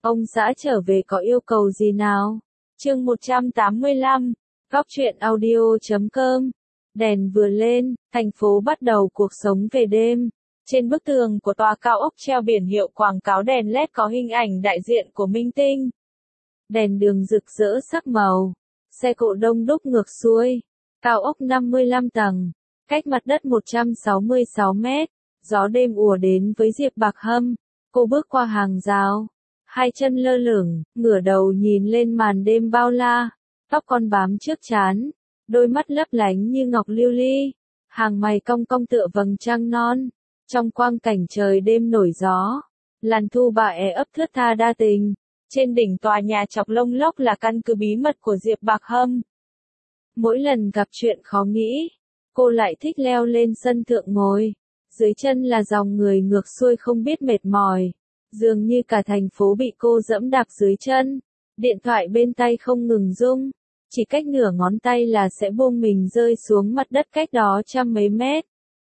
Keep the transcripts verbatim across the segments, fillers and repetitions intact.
Ông xã trở về có yêu cầu gì nào? Chương một trăm tám mươi lăm, góc truyện audio chấm com. Đèn vừa lên, thành phố bắt đầu cuộc sống về đêm. Trên bức tường của tòa cao ốc treo biển hiệu quảng cáo đèn led có hình ảnh đại diện của minh tinh. Đèn đường rực rỡ sắc màu. Xe cộ đông đúc ngược xuôi. Cao ốc năm mươi lăm tầng. Cách mặt đất một trăm sáu mươi sáu mét. Gió đêm ùa đến với Diệp Bạc Hâm. Cô bước qua hàng rào. Hai chân lơ lửng, ngửa đầu nhìn lên màn đêm bao la. Tóc con bám trước trán. Đôi mắt lấp lánh như ngọc lưu ly. Hàng mày cong cong tựa vầng trăng non. Trong quang cảnh trời đêm nổi gió. Làn thu bà é ấp thướt tha đa tình. Trên đỉnh tòa nhà chọc lông lốc là căn cứ bí mật của Diệp Bạc Hâm. Mỗi lần gặp chuyện khó nghĩ, cô lại thích leo lên sân thượng ngồi. Dưới chân là dòng người ngược xuôi không biết mệt mỏi. Dường như cả thành phố bị cô dẫm đạp dưới chân. Điện thoại bên tay không ngừng rung. Chỉ cách nửa ngón tay là sẽ buông mình rơi xuống mặt đất cách đó trăm mấy mét.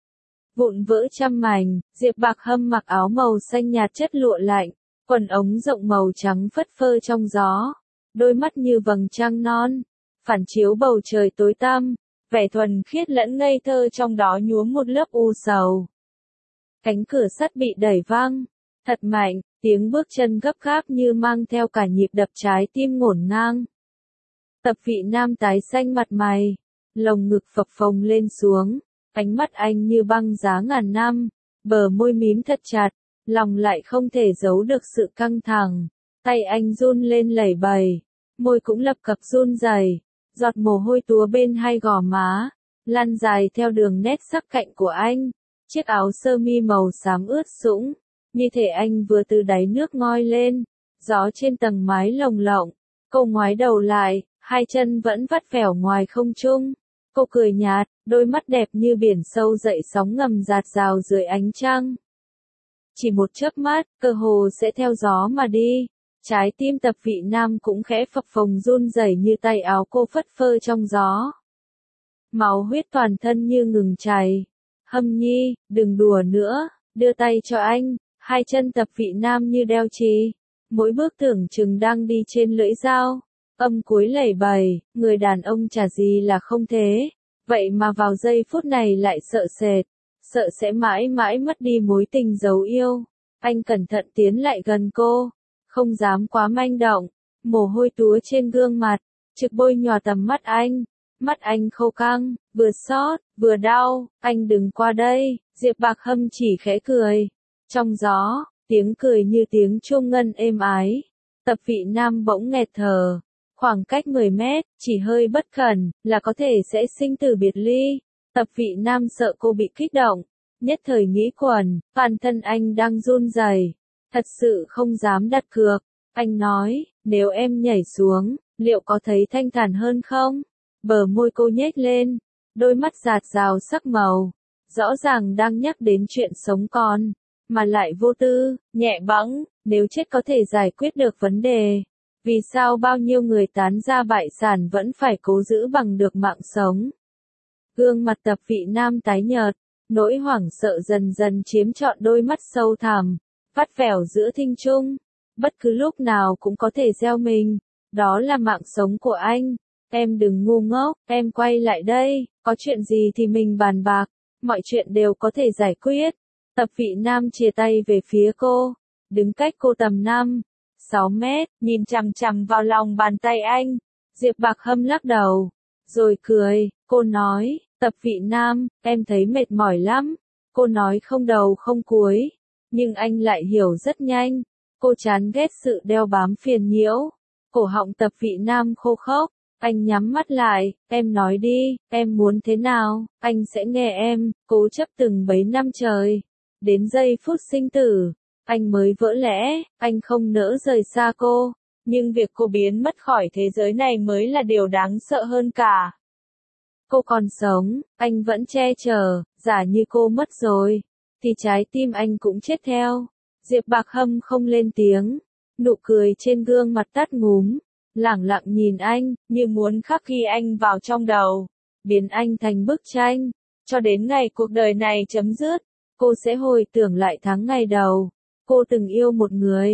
Vụn vỡ trăm mảnh, Diệp Bạc Hâm mặc áo màu xanh nhạt chất lụa lạnh. Quần ống rộng màu trắng phất phơ trong gió. Đôi mắt như vầng trăng non. Phản chiếu bầu trời tối tăm. Vẻ thuần khiết lẫn ngây thơ trong đó nhuốm một lớp u sầu. Cánh cửa sắt bị đẩy văng. Thật mạnh, tiếng bước chân gấp gáp như mang theo cả nhịp đập trái tim ngổn ngang. Tập vị nam tái xanh mặt mày. Lồng ngực phập phồng lên xuống. Ánh mắt anh như băng giá ngàn năm. Bờ môi mím thật chặt. Lòng lại không thể giấu được sự căng thẳng. Tay anh run lên lẩy bẩy. Môi cũng lập cập run rẩy. Giọt mồ hôi túa bên hai gò má. Lăn dài theo đường nét sắc cạnh của anh. Chiếc áo sơ mi màu xám ướt sũng. Như thể anh vừa từ đáy nước ngoi lên. Gió trên tầng mái lồng lộng. Cô ngoái đầu lại. Hai chân vẫn vắt vẻo ngoài không trung. Cô cười nhạt. Đôi mắt đẹp như biển sâu dậy sóng ngầm dạt dào dưới ánh trăng. Chỉ một chớp mắt, cơ hồ sẽ theo gió mà đi. Trái tim Tập Vị Nam cũng khẽ phập phồng run rẩy như tay áo cô phất phơ trong gió. Máu huyết toàn thân như ngừng chảy. Hâm nhi, đừng đùa nữa, đưa tay cho anh. Hai chân Tập Vị Nam như đeo chì. Mỗi bước tưởng chừng đang đi trên lưỡi dao. Âm cuối lẩy bẩy, người đàn ông chả gì là không thế. Vậy mà vào giây phút này lại sợ sệt. Sợ sẽ mãi mãi mất đi mối tình dấu yêu. Anh cẩn thận tiến lại gần cô. Không dám quá manh động. Mồ hôi túa trên gương mặt. Trực bôi nhòa tầm mắt anh. Mắt anh khô căng, vừa xót, vừa đau. Anh đừng qua đây. Diệp Bạc Hâm chỉ khẽ cười. Trong gió, tiếng cười như tiếng chuông ngân êm ái. Tập Vị Nam bỗng nghẹt thở. Khoảng cách mười mét, chỉ hơi bất cẩn, là có thể sẽ sinh tử biệt ly. Tập Vị Nam sợ cô bị kích động. Nhất thời nghĩ quẩn, toàn thân anh đang run rẩy. Thật sự không dám đặt cược. Anh nói, nếu em nhảy xuống, liệu có thấy thanh thản hơn không? Bờ môi cô nhếch lên. Đôi mắt dạt dào sắc màu. Rõ ràng đang nhắc đến chuyện sống còn. Mà lại vô tư, nhẹ bẫng. Nếu chết có thể giải quyết được vấn đề. Vì sao bao nhiêu người tán ra bại sản vẫn phải cố giữ bằng được mạng sống? Gương mặt Tập Vị Nam tái nhợt. Nỗi hoảng sợ dần dần chiếm trọn đôi mắt sâu thẳm. Vắt vẻo giữa thinh trung. Bất cứ lúc nào cũng có thể gieo mình. Đó là mạng sống của anh. Em đừng ngu ngốc, em quay lại đây. Có chuyện gì thì mình bàn bạc. Mọi chuyện đều có thể giải quyết. Tập Vị Nam chìa tay về phía cô. Đứng cách cô tầm năm, sáu mét, nhìn chằm chằm vào lòng bàn tay anh. Diệp Bạc Hâm lắc đầu. Rồi cười, cô nói, Tập Vị Nam, em thấy mệt mỏi lắm. Cô nói không đầu không cuối. Nhưng anh lại hiểu rất nhanh. Cô chán ghét sự đeo bám phiền nhiễu. Cổ họng Tập Vị Nam khô khốc. Anh nhắm mắt lại, em nói đi, em muốn thế nào, anh sẽ nghe em, cố chấp từng bấy năm trời. Đến giây phút sinh tử, anh mới vỡ lẽ, anh không nỡ rời xa cô. Nhưng việc cô biến mất khỏi thế giới này mới là điều đáng sợ hơn cả. Cô còn sống, anh vẫn che chở, giả như cô mất rồi, thì trái tim anh cũng chết theo. Diệp Bạc Hâm không lên tiếng, nụ cười trên gương mặt tắt ngúm, lẳng lặng nhìn anh, như muốn khắc ghi anh vào trong đầu, biến anh thành bức tranh, cho đến ngày cuộc đời này chấm dứt, cô sẽ hồi tưởng lại tháng ngày đầu, cô từng yêu một người,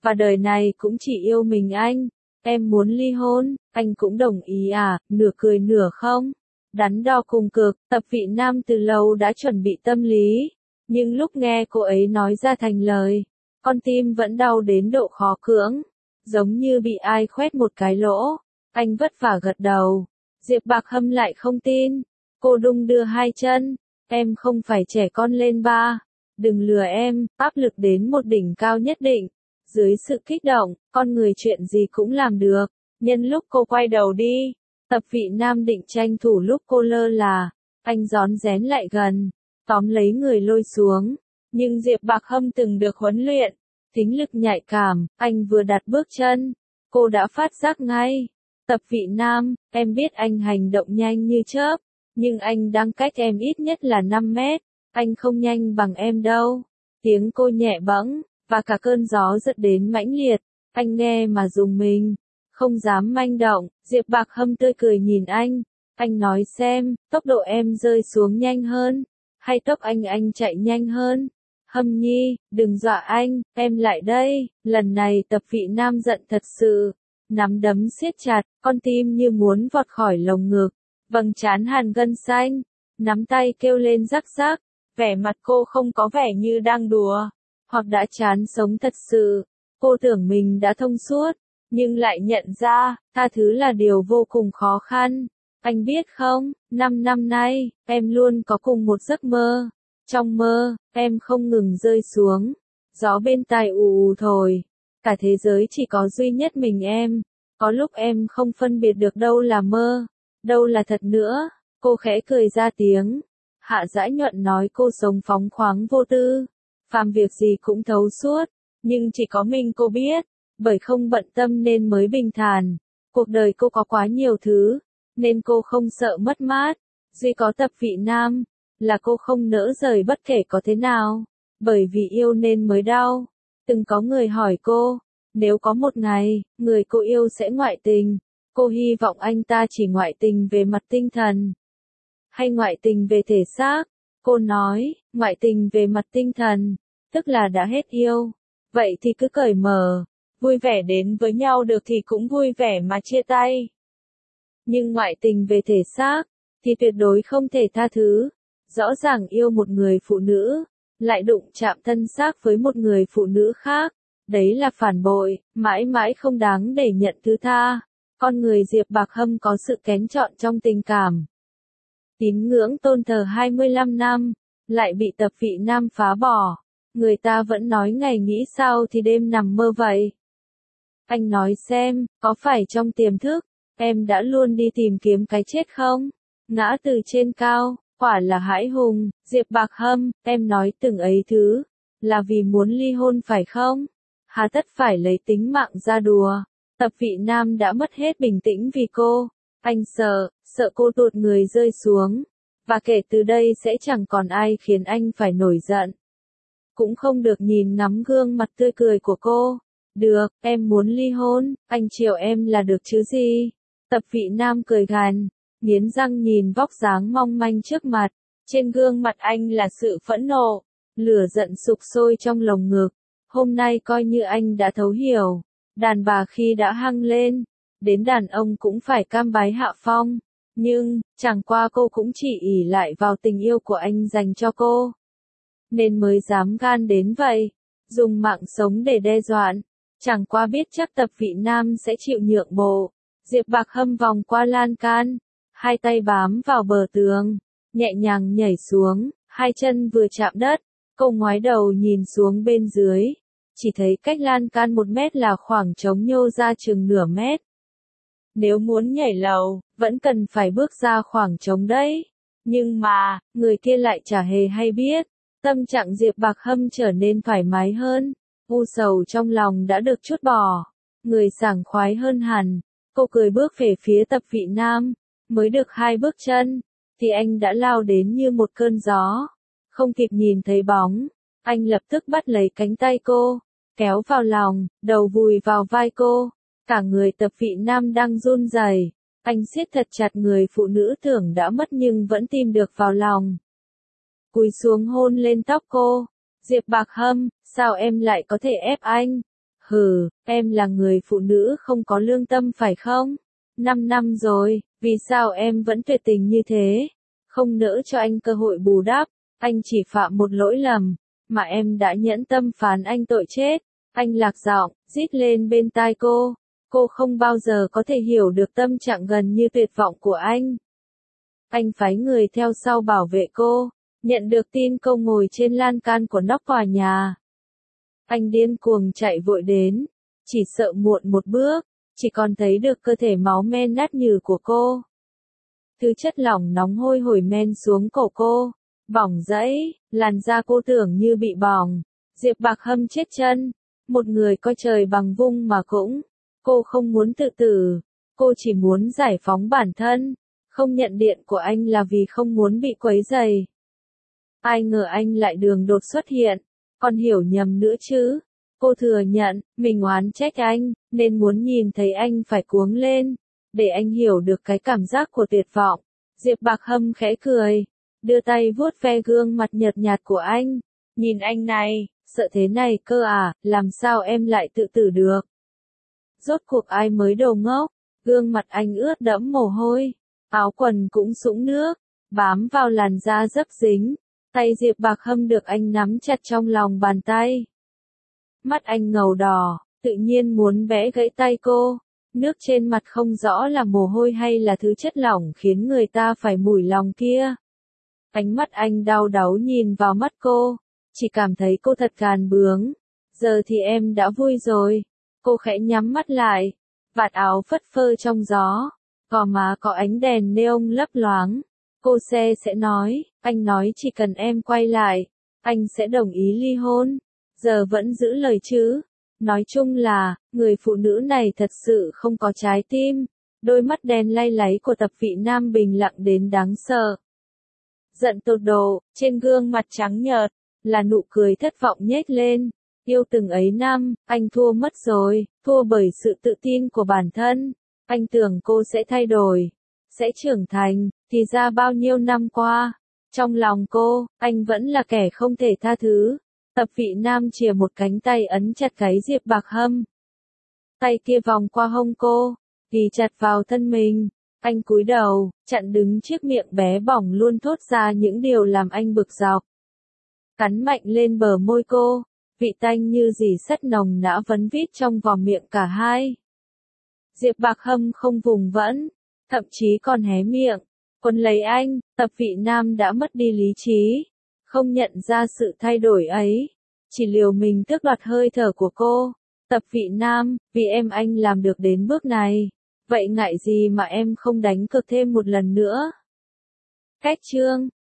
và đời này cũng chỉ yêu mình anh. Em muốn ly hôn, anh cũng đồng ý à, nửa cười nửa không. Đắn đo cùng cực, Tập Vị Nam từ lâu đã chuẩn bị tâm lý. Nhưng lúc nghe cô ấy nói ra thành lời, con tim vẫn đau đến độ khó cưỡng. Giống như bị ai khoét một cái lỗ. Anh vất vả gật đầu. Diệp Bạc Hâm lại không tin. Cô đung đưa hai chân. Em không phải trẻ con lên ba. Đừng lừa em, áp lực đến một đỉnh cao nhất định. Dưới sự kích động, con người chuyện gì cũng làm được. Nhân lúc cô quay đầu đi, Tập Vị Nam định tranh thủ lúc cô lơ là. Anh rón rén lại gần, tóm lấy người lôi xuống. Nhưng Diệp Bạc Hâm từng được huấn luyện, tính lực nhạy cảm, anh vừa đặt bước chân, cô đã phát giác ngay. Tập Vị Nam, em biết anh hành động nhanh như chớp, nhưng anh đang cách em ít nhất là năm mét, anh không nhanh bằng em đâu. Tiếng cô nhẹ bẫng, và cả cơn gió giật đến mãnh liệt, anh nghe mà rùng mình, không dám manh động. Diệp Bạc Hâm tươi cười nhìn anh, anh nói xem, tốc độ em rơi xuống nhanh hơn, hay tốc anh anh chạy nhanh hơn. Hâm nhi, đừng dọa anh, em lại đây. Lần này Tập Vị Nam giận thật sự, nắm đấm siết chặt, con tim như muốn vọt khỏi lồng ngực, vầng trán hàn gân xanh, nắm tay kêu lên rắc rắc, vẻ mặt cô không có vẻ như đang đùa, hoặc đã chán sống thật sự. Cô tưởng mình đã thông suốt, nhưng lại nhận ra, tha thứ là điều vô cùng khó khăn. Anh biết không, năm năm nay, em luôn có cùng một giấc mơ. Trong mơ, em không ngừng rơi xuống. Gió bên tai ù ù thổi. Cả thế giới chỉ có duy nhất mình em. Có lúc em không phân biệt được đâu là mơ, đâu là thật nữa. Cô khẽ cười ra tiếng. Hạ Dãi Nhuận nói cô sống phóng khoáng vô tư. Phàm việc gì cũng thấu suốt. Nhưng chỉ có mình cô biết. Bởi không bận tâm nên mới bình thản. Cuộc đời cô có quá nhiều thứ, nên cô không sợ mất mát. Duy có Tập Vị Nam, là cô không nỡ rời bất kể có thế nào. Bởi vì yêu nên mới đau. Từng có người hỏi cô, nếu có một ngày, người cô yêu sẽ ngoại tình, cô hy vọng anh ta chỉ ngoại tình về mặt tinh thần, hay ngoại tình về thể xác. Cô nói, ngoại tình về mặt tinh thần, tức là đã hết yêu. Vậy thì cứ cởi mở, vui vẻ đến với nhau được thì cũng vui vẻ mà chia tay. Nhưng ngoại tình về thể xác, thì tuyệt đối không thể tha thứ. Rõ ràng yêu một người phụ nữ, lại đụng chạm thân xác với một người phụ nữ khác. Đấy là phản bội, mãi mãi không đáng để nhận thứ tha. Con người Diệp Bạc Hâm có sự kén chọn trong tình cảm. Tín ngưỡng tôn thờ hai mươi lăm năm, lại bị Tập Vị Nam phá bỏ. Người ta vẫn nói ngày nghĩ sao thì đêm nằm mơ vậy. Anh nói xem, có phải trong tiềm thức, em đã luôn đi tìm kiếm cái chết không? Ngã từ trên cao, quả là hãi hùng. Diệp Bạc Hâm, em nói từng ấy thứ, là vì muốn ly hôn phải không? Hà tất phải lấy tính mạng ra đùa. Tập Vị Nam đã mất hết bình tĩnh vì cô. Anh sợ, sợ cô tuột người rơi xuống. Và kể từ đây sẽ chẳng còn ai khiến anh phải nổi giận. Cũng không được nhìn ngắm gương mặt tươi cười của cô. Được, em muốn ly hôn, anh chiều em là được chứ gì? Tập Vị Nam cười gằn, nghiến răng nhìn vóc dáng mong manh trước mặt. Trên gương mặt anh là sự phẫn nộ, lửa giận sục sôi trong lồng ngực. Hôm nay coi như anh đã thấu hiểu, đàn bà khi đã hăng lên, đến đàn ông cũng phải cam bái hạ phong. Nhưng, chẳng qua cô cũng chỉ ỷ lại vào tình yêu của anh dành cho cô, nên mới dám gan đến vậy, dùng mạng sống để đe dọa. Chẳng qua biết chắc Tập Vị Nam sẽ chịu nhượng bộ. Diệp Bạc Hâm vòng qua lan can, hai tay bám vào bờ tường, nhẹ nhàng nhảy xuống, hai chân vừa chạm đất, cô ngoái đầu nhìn xuống bên dưới, chỉ thấy cách lan can một mét là khoảng trống nhô ra chừng nửa mét. Nếu muốn nhảy lầu, vẫn cần phải bước ra khoảng trống đấy. Nhưng mà, người kia lại chả hề hay biết. Tâm trạng Diệp Bạc Hâm trở nên thoải mái hơn. U sầu trong lòng đã được trút bỏ. Người sảng khoái hơn hẳn. Cô cười bước về phía Tập Vị Nam. Mới được hai bước chân, thì anh đã lao đến như một cơn gió. Không kịp nhìn thấy bóng, anh lập tức bắt lấy cánh tay cô, kéo vào lòng, đầu vùi vào vai cô. Cả người Tập Vị Nam đang run rẩy. Anh siết thật chặt người phụ nữ tưởng đã mất nhưng vẫn tìm được vào lòng. Cúi xuống hôn lên tóc cô. Diệp Bạc Hâm, sao em lại có thể ép anh? Hừ, em là người phụ nữ không có lương tâm phải không? Năm năm rồi, vì sao em vẫn tuyệt tình như thế? Không nỡ cho anh cơ hội bù đắp, anh chỉ phạm một lỗi lầm, mà em đã nhẫn tâm phán anh tội chết. Anh lạc giọng, rít lên bên tai cô. Cô không bao giờ có thể hiểu được tâm trạng gần như tuyệt vọng của anh. Anh phái người theo sau bảo vệ cô, nhận được tin cô ngồi trên lan can của nóc tòa nhà. Anh điên cuồng chạy vội đến, chỉ sợ muộn một bước, chỉ còn thấy được cơ thể máu me nát nhừ của cô. Thứ chất lỏng nóng hôi hổi men xuống cổ cô, bỏng rẫy, làn da cô tưởng như bị bỏng. Diệp Bạc Hâm chết chân, một người coi trời bằng vung mà cũng. Cô không muốn tự tử, cô chỉ muốn giải phóng bản thân. Không nhận điện của anh là vì không muốn bị quấy rầy. Ai ngờ anh lại đường đột xuất hiện, còn hiểu nhầm nữa chứ. Cô thừa nhận, mình oán trách anh, nên muốn nhìn thấy anh phải cuống lên, để anh hiểu được cái cảm giác của tuyệt vọng. Diệp Bạc Hâm khẽ cười, đưa tay vuốt ve gương mặt nhợt nhạt của anh. Nhìn anh này, sợ thế này cơ à, làm sao em lại tự tử được? Rốt cuộc ai mới đồ ngốc? Gương mặt anh ướt đẫm mồ hôi, áo quần cũng sũng nước, bám vào làn da dấp dính. Tay Diệp Bạc Hâm được anh nắm chặt trong lòng bàn tay. Mắt anh ngầu đỏ, tự nhiên muốn bẽ gãy tay cô. Nước trên mặt không rõ là mồ hôi hay là thứ chất lỏng khiến người ta phải mủi lòng kia. Ánh mắt anh đau đáu nhìn vào mắt cô, chỉ cảm thấy cô thật gàn bướng. Giờ thì em đã vui rồi. Cô khẽ nhắm mắt lại, vạt áo phất phơ trong gió, gò má có ánh đèn neon lấp loáng. Cô xe sẽ nói, anh nói chỉ cần em quay lại, anh sẽ đồng ý ly hôn. Giờ vẫn giữ lời chứ. Nói chung là, người phụ nữ này thật sự không có trái tim. Đôi mắt đen lay láy của Tập Vị Nam bình lặng đến đáng sợ. Giận tột độ, trên gương mặt trắng nhợt, là nụ cười thất vọng nhếch lên. Yêu từng ấy năm, anh thua mất rồi, thua bởi sự tự tin của bản thân. Anh tưởng cô sẽ thay đổi, sẽ trưởng thành, thì ra bao nhiêu năm qua, trong lòng cô, anh vẫn là kẻ không thể tha thứ. Tập Vị Nam chìa một cánh tay ấn chặt gáy Diệp Bạc Hâm. Tay kia vòng qua hông cô, ghi chặt vào thân mình. Anh cúi đầu, chặn đứng chiếc miệng bé bỏng luôn thốt ra những điều làm anh bực dọc. Cắn mạnh lên bờ môi cô, vị tanh như dì sắt nồng nã vấn vít trong vòng miệng cả hai. Diệp Bạc Hâm không vùng vẫy, thậm chí còn hé miệng, quấn lấy anh. Tập Vị Nam đã mất đi lý trí, không nhận ra sự thay đổi ấy, chỉ liều mình tước đoạt hơi thở của cô. Tập Vị Nam, vì em anh làm được đến bước này, vậy ngại gì mà em không đánh cược thêm một lần nữa? Cách chương